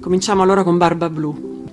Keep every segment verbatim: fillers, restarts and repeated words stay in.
Cominciamo allora con Barbablù.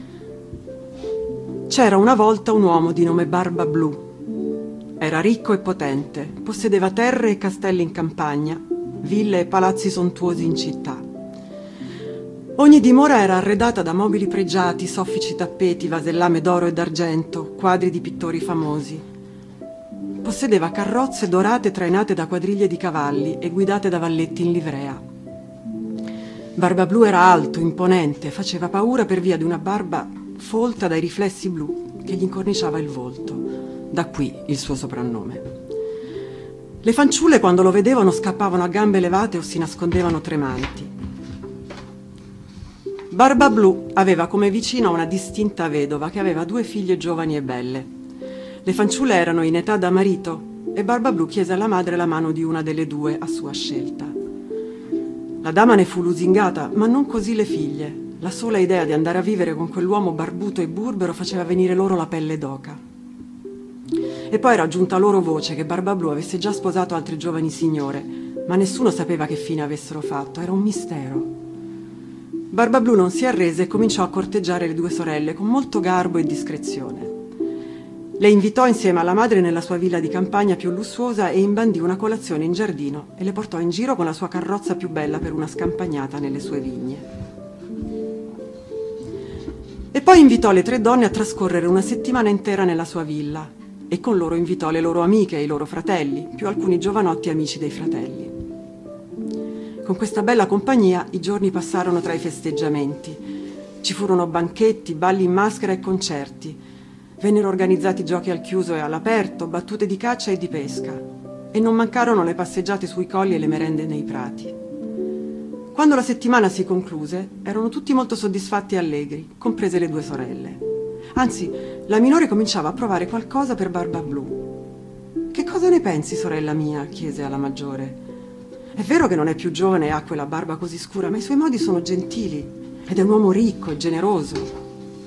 C'era una volta un uomo di nome Barbablù. Era ricco e potente, possedeva terre e castelli in campagna, ville e palazzi sontuosi in città. Ogni dimora era arredata da mobili pregiati, soffici tappeti, vasellame d'oro e d'argento, quadri di pittori famosi. Possedeva carrozze dorate trainate da quadriglie di cavalli e guidate da valletti in livrea. Barbablù era alto, imponente, faceva paura per via di una barba folta dai riflessi blu che gli incorniciava il volto. Da qui il suo soprannome. Le fanciulle, quando lo vedevano, scappavano a gambe levate o si nascondevano tremanti. Barbablù aveva come vicina una distinta vedova che aveva due figlie giovani e belle. Le fanciulle erano in età da marito e Barbablù chiese alla madre la mano di una delle due a sua scelta. La dama ne fu lusingata, ma non così le figlie. La sola idea di andare a vivere con quell'uomo barbuto e burbero faceva venire loro la pelle d'oca. E poi era giunta loro voce che Barbablù avesse già sposato altre giovani signore, ma nessuno sapeva che fine avessero fatto, era un mistero. Barbablù non si arrese e cominciò a corteggiare le due sorelle con molto garbo e discrezione. Le invitò insieme alla madre nella sua villa di campagna più lussuosa e imbandì una colazione in giardino e le portò in giro con la sua carrozza più bella per una scampagnata nelle sue vigne. E poi invitò le tre donne a trascorrere una settimana intera nella sua villa e con loro invitò le loro amiche e i loro fratelli, più alcuni giovanotti amici dei fratelli. Con questa bella compagnia i giorni passarono tra i festeggiamenti. Ci furono banchetti, balli in maschera e concerti. Vennero organizzati giochi al chiuso e all'aperto, battute di caccia e di pesca, e non mancarono le passeggiate sui colli e le merende nei prati. Quando la settimana si concluse, erano tutti molto soddisfatti e allegri, comprese le due sorelle. Anzi, la minore cominciava a provare qualcosa per Barbablù. «Che cosa ne pensi, sorella mia?» chiese alla maggiore. «È vero che non è più giovane e ha quella barba così scura, ma i suoi modi sono gentili, ed è un uomo ricco e generoso».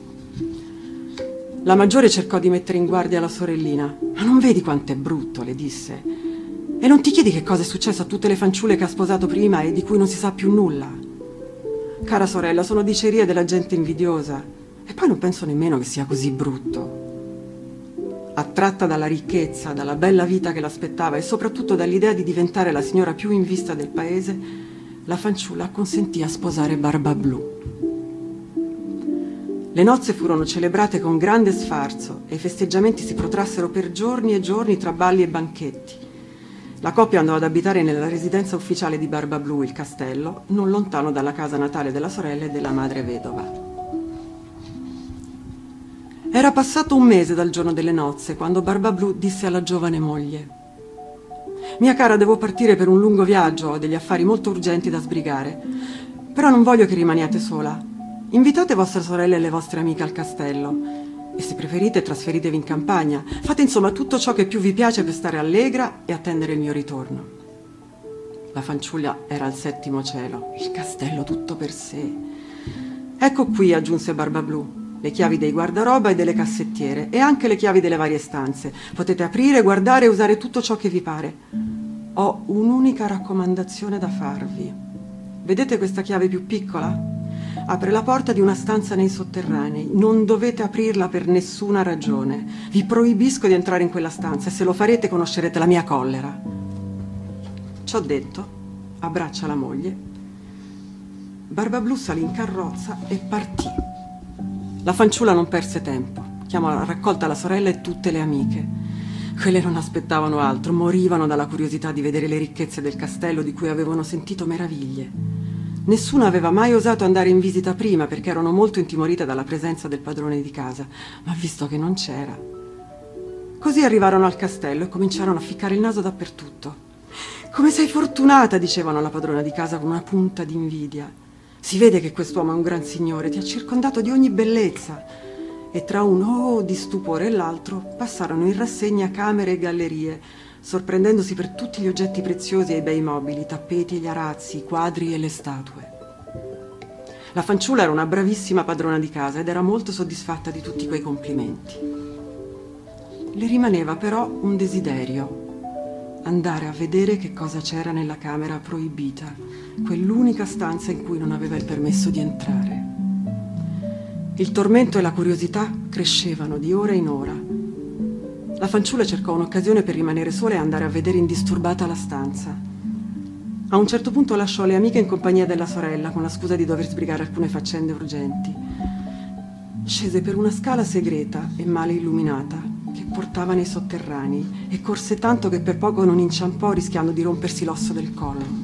La maggiore cercò di mettere in guardia la sorellina. «Ma non vedi quanto è brutto?» le disse. «E non ti chiedi che cosa è successo a tutte le fanciulle che ha sposato prima e di cui non si sa più nulla?» «Cara sorella, sono dicerie della gente invidiosa. E poi non penso nemmeno che sia così brutto». Attratta dalla ricchezza, dalla bella vita che l'aspettava e soprattutto dall'idea di diventare la signora più in vista del paese, la fanciulla acconsentì a sposare Barbablù. Le nozze furono celebrate con grande sfarzo e i festeggiamenti si protrassero per giorni e giorni tra balli e banchetti. La coppia andò ad abitare nella residenza ufficiale di Barbablù, il castello, non lontano dalla casa natale della sorella e della madre vedova. Era passato un mese dal giorno delle nozze quando Barbablù disse alla giovane moglie: «Mia cara, devo partire per un lungo viaggio, ho degli affari molto urgenti da sbrigare, però non voglio che rimaniate sola. Invitate vostra sorella e le vostre amiche al castello e se preferite trasferitevi in campagna. Fate insomma tutto ciò che più vi piace per stare allegra e attendere il mio ritorno». La fanciulla era al settimo cielo, il castello tutto per sé. «Ecco qui», aggiunse Barbablù, «le chiavi dei guardaroba e delle cassettiere e anche le chiavi delle varie stanze. Potete aprire, guardare e usare tutto ciò che vi pare. Ho un'unica raccomandazione da farvi. Vedete questa chiave più piccola? Apre la porta di una stanza nei sotterranei. Non dovete aprirla per nessuna ragione. Vi proibisco di entrare in quella stanza e se lo farete conoscerete la mia collera». Ciò detto, abbraccia la moglie. Barbablù salì in carrozza e partì. La fanciulla non perse tempo. Chiamò a raccolta la sorella e tutte le amiche. Quelle non aspettavano altro, morivano dalla curiosità di vedere le ricchezze del castello di cui avevano sentito meraviglie. Nessuno aveva mai osato andare in visita prima perché erano molto intimorite dalla presenza del padrone di casa, ma visto che non c'era. Così arrivarono al castello e cominciarono a ficcare il naso dappertutto. «Come sei fortunata!» dicevano alla padrona di casa con una punta di invidia. «Si vede che quest'uomo è un gran signore, ti ha circondato di ogni bellezza». E tra un oh di stupore e l'altro passarono in rassegna camere e gallerie, sorprendendosi per tutti gli oggetti preziosi e i bei mobili, i tappeti e gli arazzi, i quadri e le statue. La fanciulla era una bravissima padrona di casa ed era molto soddisfatta di tutti quei complimenti. Le rimaneva però un desiderio: andare a vedere che cosa c'era nella camera proibita, quell'unica stanza in cui non aveva il permesso di entrare. Il tormento e la curiosità crescevano di ora in ora. La fanciulla cercò un'occasione per rimanere sola e andare a vedere indisturbata la stanza. A un certo punto lasciò le amiche in compagnia della sorella con la scusa di dover sbrigare alcune faccende urgenti. Scese per una scala segreta e male illuminata che portava nei sotterranei e corse tanto che per poco non inciampò, rischiando di rompersi l'osso del collo.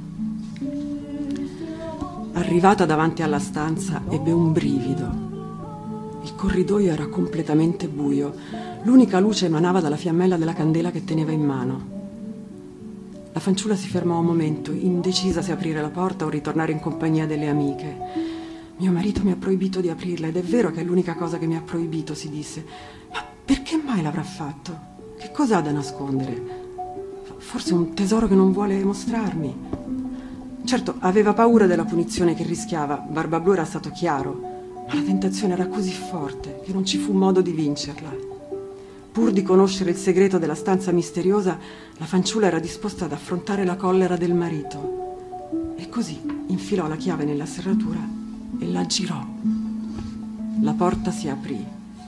Arrivata davanti alla stanza, ebbe un brivido. Il corridoio era completamente buio. L'unica luce emanava dalla fiammella della candela che teneva in mano. La fanciulla si fermò un momento, indecisa se aprire la porta o ritornare in compagnia delle amiche. Mio marito mi ha proibito di aprirla ed è vero che è l'unica cosa che mi ha proibito, si disse. Ma perché mai l'avrà fatto? Che cosa ha da nascondere? Forse un tesoro che non vuole mostrarmi? Certo, aveva paura della punizione che rischiava. Barbablù era stato chiaro, ma la tentazione era così forte che non ci fu modo di vincerla. Pur di conoscere il segreto della stanza misteriosa, la fanciulla era disposta ad affrontare la collera del marito. E così infilò la chiave nella serratura e la girò. La porta si aprì.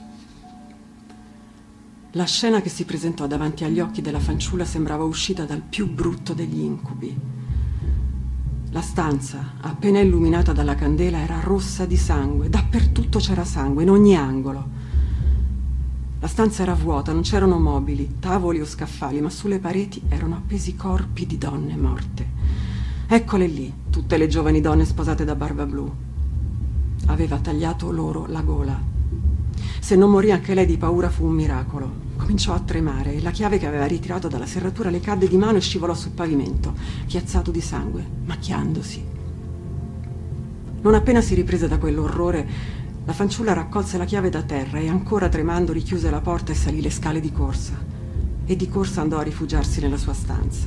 La scena che si presentò davanti agli occhi della fanciulla sembrava uscita dal più brutto degli incubi. La stanza, appena illuminata dalla candela, era rossa di sangue. Dappertutto c'era sangue, in ogni angolo. La stanza era vuota, non c'erano mobili, tavoli o scaffali, ma sulle pareti erano appesi corpi di donne morte. Eccole lì, tutte le giovani donne sposate da Barbablù. Aveva tagliato loro la gola. Se non morì anche lei di paura fu un miracolo. Cominciò a tremare e la chiave che aveva ritirato dalla serratura le cadde di mano e scivolò sul pavimento, chiazzato di sangue, macchiandosi. Non appena si riprese da quell'orrore, la fanciulla raccolse la chiave da terra e ancora tremando richiuse la porta e salì le scale di corsa. E di corsa andò a rifugiarsi nella sua stanza.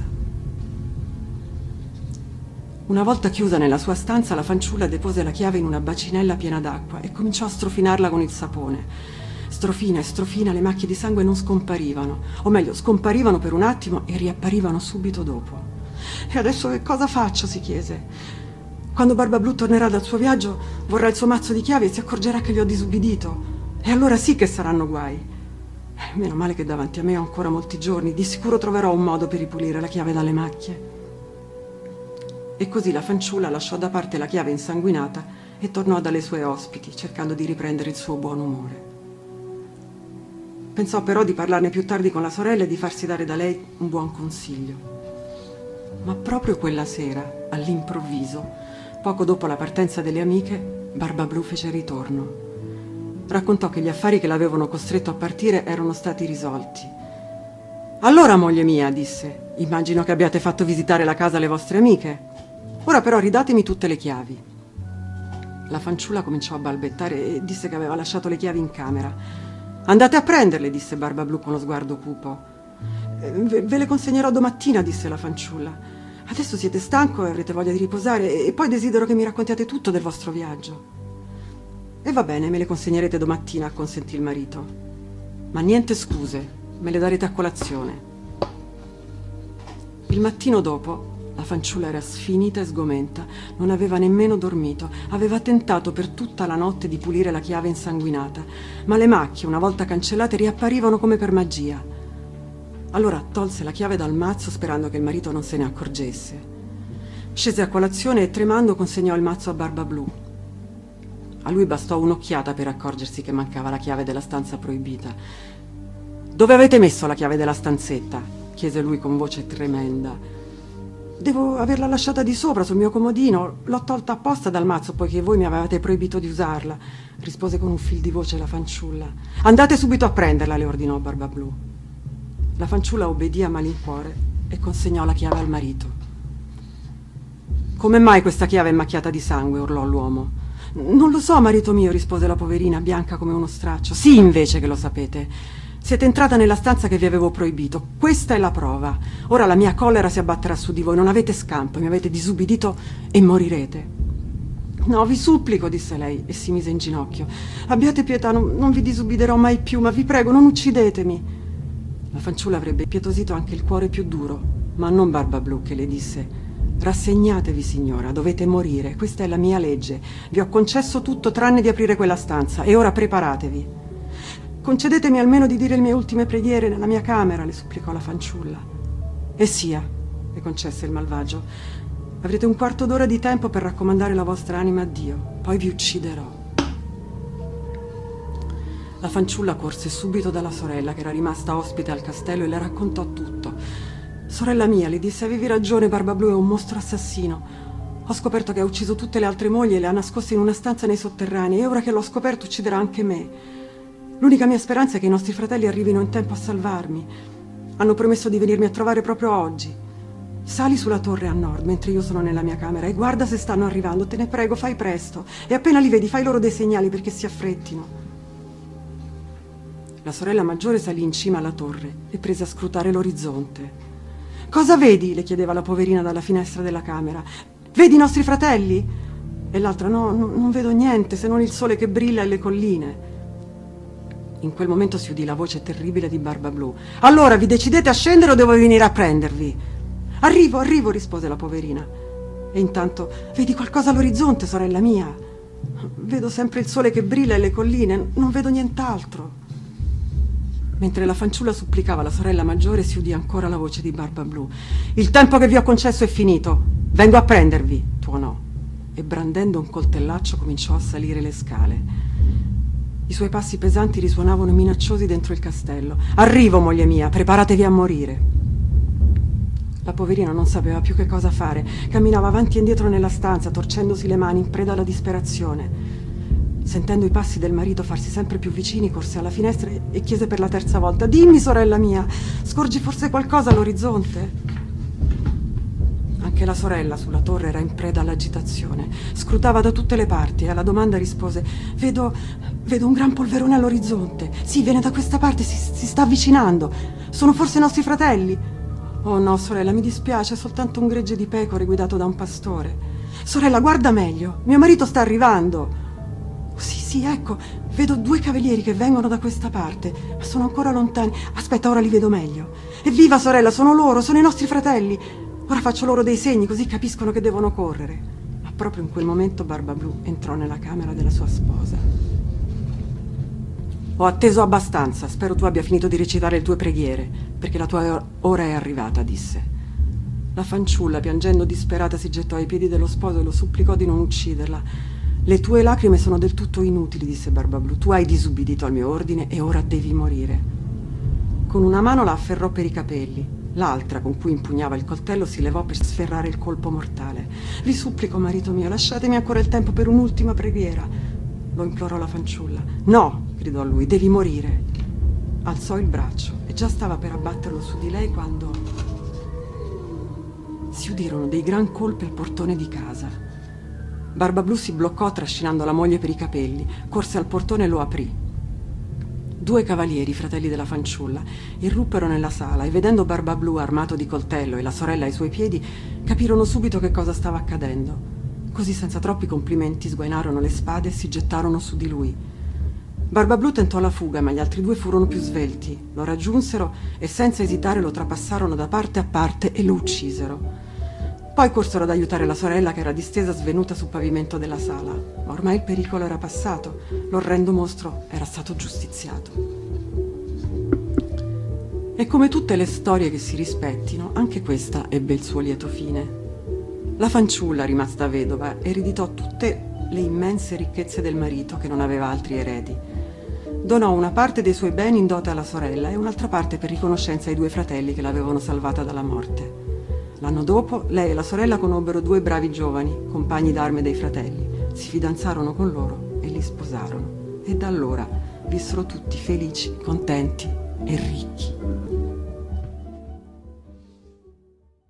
Una volta chiusa nella sua stanza, la fanciulla depose la chiave in una bacinella piena d'acqua e cominciò a strofinarla con il sapone. Strofina e strofina, le macchie di sangue non scomparivano, o meglio, scomparivano per un attimo e riapparivano subito dopo. E adesso che cosa faccio? Si chiese. Quando Barbablù tornerà dal suo viaggio, vorrà il suo mazzo di chiavi e si accorgerà che gli ho disubbidito. E allora sì che saranno guai. Eh, meno male che davanti a me ho ancora molti giorni, di sicuro troverò un modo per ripulire la chiave dalle macchie. E così la fanciulla lasciò da parte la chiave insanguinata e tornò dalle sue ospiti, cercando di riprendere il suo buon umore. Pensò però di parlarne più tardi con la sorella e di farsi dare da lei un buon consiglio. Ma proprio quella sera, all'improvviso, poco dopo la partenza delle amiche, Barbablù fece ritorno. Raccontò che gli affari che l'avevano costretto a partire erano stati risolti. «Allora, moglie mia», disse, «immagino che abbiate fatto visitare la casa alle vostre amiche. Ora però ridatemi tutte le chiavi». La fanciulla cominciò a balbettare e disse che aveva lasciato le chiavi in camera. «Andate a prenderle», disse Barbablù con lo sguardo cupo. «Ve, ve le consegnerò domattina», disse la fanciulla. «Adesso siete stanco e avrete voglia di riposare e poi desidero che mi raccontiate tutto del vostro viaggio». «E va bene, me le consegnerete domattina», acconsentì il marito. «Ma niente scuse, me le darete a colazione». Il mattino dopo la fanciulla era sfinita e sgomenta, non aveva nemmeno dormito, aveva tentato per tutta la notte di pulire la chiave insanguinata, ma le macchie, una volta cancellate, riapparivano come per magia. Allora tolse la chiave dal mazzo sperando che il marito non se ne accorgesse. Scese a colazione e tremando consegnò il mazzo a Barbablù. A lui bastò un'occhiata per accorgersi che mancava la chiave della stanza proibita. «Dove avete messo la chiave della stanzetta?» chiese lui con voce tremenda. «Devo averla lasciata di sopra sul mio comodino, l'ho tolta apposta dal mazzo poiché voi mi avevate proibito di usarla», rispose con un fil di voce la fanciulla. «Andate subito a prenderla», le ordinò Barbablù. La fanciulla obbedì a malincuore e consegnò la chiave al marito. «Come mai questa chiave è macchiata di sangue?» urlò l'uomo. «Non lo so, marito mio», rispose la poverina, bianca come uno straccio. «Sì, invece che lo sapete. Siete entrata nella stanza che vi avevo proibito. Questa è la prova. Ora la mia collera si abbatterà su di voi. Non avete scampo, mi avete disubbidito e morirete». «No, vi supplico», disse lei e si mise in ginocchio. «Abbiate pietà, non, non vi disubbiderò mai più, ma vi prego, non uccidetemi». La fanciulla avrebbe impietosito anche il cuore più duro, ma non Barbablù, che le disse: Rassegnatevi, signora, dovete morire. Questa è la mia legge. Vi ho concesso tutto tranne di aprire quella stanza. E ora preparatevi. Concedetemi almeno di dire le mie ultime preghiere nella mia camera, le supplicò la fanciulla. E sia, le concesse il malvagio. Avrete un quarto d'ora di tempo per raccomandare la vostra anima a Dio. Poi vi ucciderò. La fanciulla corse subito dalla sorella, che era rimasta ospite al castello, e le raccontò tutto. Sorella mia, le disse, avevi ragione, Barbablù è un mostro assassino. Ho scoperto che ha ucciso tutte le altre mogli e le ha nascoste in una stanza nei sotterranei, e ora che l'ho scoperto ucciderà anche me. L'unica mia speranza è che i nostri fratelli arrivino in tempo a salvarmi. Hanno promesso di venirmi a trovare proprio oggi. Sali sulla torre a nord mentre io sono nella mia camera e guarda se stanno arrivando, te ne prego, fai presto. E appena li vedi fai loro dei segnali perché si affrettino. La sorella maggiore salì in cima alla torre e prese a scrutare l'orizzonte. «Cosa vedi?» le chiedeva la poverina dalla finestra della camera. «Vedi i nostri fratelli?» E l'altra «No, no, non vedo niente se non il sole che brilla e le colline». In quel momento si udì la voce terribile di Barbablù. «Allora vi decidete a scendere o devo venire a prendervi?» «Arrivo, arrivo», rispose la poverina. E intanto «Vedi qualcosa all'orizzonte, sorella mia?» «Vedo sempre il sole che brilla e le colline, non vedo nient'altro». Mentre la fanciulla supplicava la sorella maggiore, si udì ancora la voce di Barbablù. «Il tempo che vi ho concesso è finito. Vengo a prendervi», tuonò. E brandendo un coltellaccio cominciò a salire le scale. I suoi passi pesanti risuonavano minacciosi dentro il castello. «Arrivo, moglie mia, preparatevi a morire». La poverina non sapeva più che cosa fare. Camminava avanti e indietro nella stanza, torcendosi le mani in preda alla disperazione. Sentendo i passi del marito farsi sempre più vicini, corse alla finestra e chiese per la terza volta: «Dimmi, sorella mia, scorgi forse qualcosa all'orizzonte?» Anche la sorella sulla torre era in preda all'agitazione. Scrutava da tutte le parti e alla domanda rispose: «Vedo, vedo un gran polverone all'orizzonte. Sì, viene da questa parte, si, si sta avvicinando. Sono forse i nostri fratelli?» «Oh no, sorella, mi dispiace, è soltanto un gregge di pecore guidato da un pastore». «Sorella, guarda meglio, mio marito sta arrivando». «Sì, sì, ecco, vedo due cavalieri che vengono da questa parte, ma sono ancora lontani. Aspetta, ora li vedo meglio. Evviva, sorella, sono loro, sono i nostri fratelli. Ora faccio loro dei segni, così capiscono che devono correre». Ma proprio in quel momento Barbablù entrò nella camera della sua sposa. «Ho atteso abbastanza, spero tu abbia finito di recitare le tue preghiere, perché la tua ora è arrivata», disse. La fanciulla, piangendo disperata, si gettò ai piedi dello sposo e lo supplicò di non ucciderla. «Le tue lacrime sono del tutto inutili», disse Barbablù. «Tu hai disubbidito al mio ordine e ora devi morire». Con una mano la afferrò per i capelli, l'altra, con cui impugnava il coltello, si levò per sferrare il colpo mortale. «Vi supplico, marito mio, lasciatemi ancora il tempo per un'ultima preghiera», lo implorò la fanciulla. «No», gridò lui, «devi morire». Alzò il braccio e già stava per abbatterlo su di lei quando si udirono dei gran colpi al portone di casa. Barbablù si bloccò trascinando la moglie per i capelli, corse al portone e lo aprì. Due cavalieri, fratelli della fanciulla, irruppero nella sala e vedendo Barbablù armato di coltello e la sorella ai suoi piedi, capirono subito che cosa stava accadendo. Così senza troppi complimenti sguainarono le spade e si gettarono su di lui. Barbablù tentò la fuga, ma gli altri due furono più svelti, lo raggiunsero e senza esitare lo trapassarono da parte a parte e lo uccisero. Poi corsero ad aiutare la sorella che era distesa svenuta sul pavimento della sala, ma ormai il pericolo era passato, l'orrendo mostro era stato giustiziato. E come tutte le storie che si rispettino, anche questa ebbe il suo lieto fine. La fanciulla, rimasta vedova, ereditò tutte le immense ricchezze del marito, che non aveva altri eredi. Donò una parte dei suoi beni in dote alla sorella e un'altra parte per riconoscenza ai due fratelli che l'avevano salvata dalla morte. L'anno dopo, lei e la sorella conobbero due bravi giovani, compagni d'arme dei fratelli. Si fidanzarono con loro e li sposarono. E da allora vissero tutti felici, contenti e ricchi.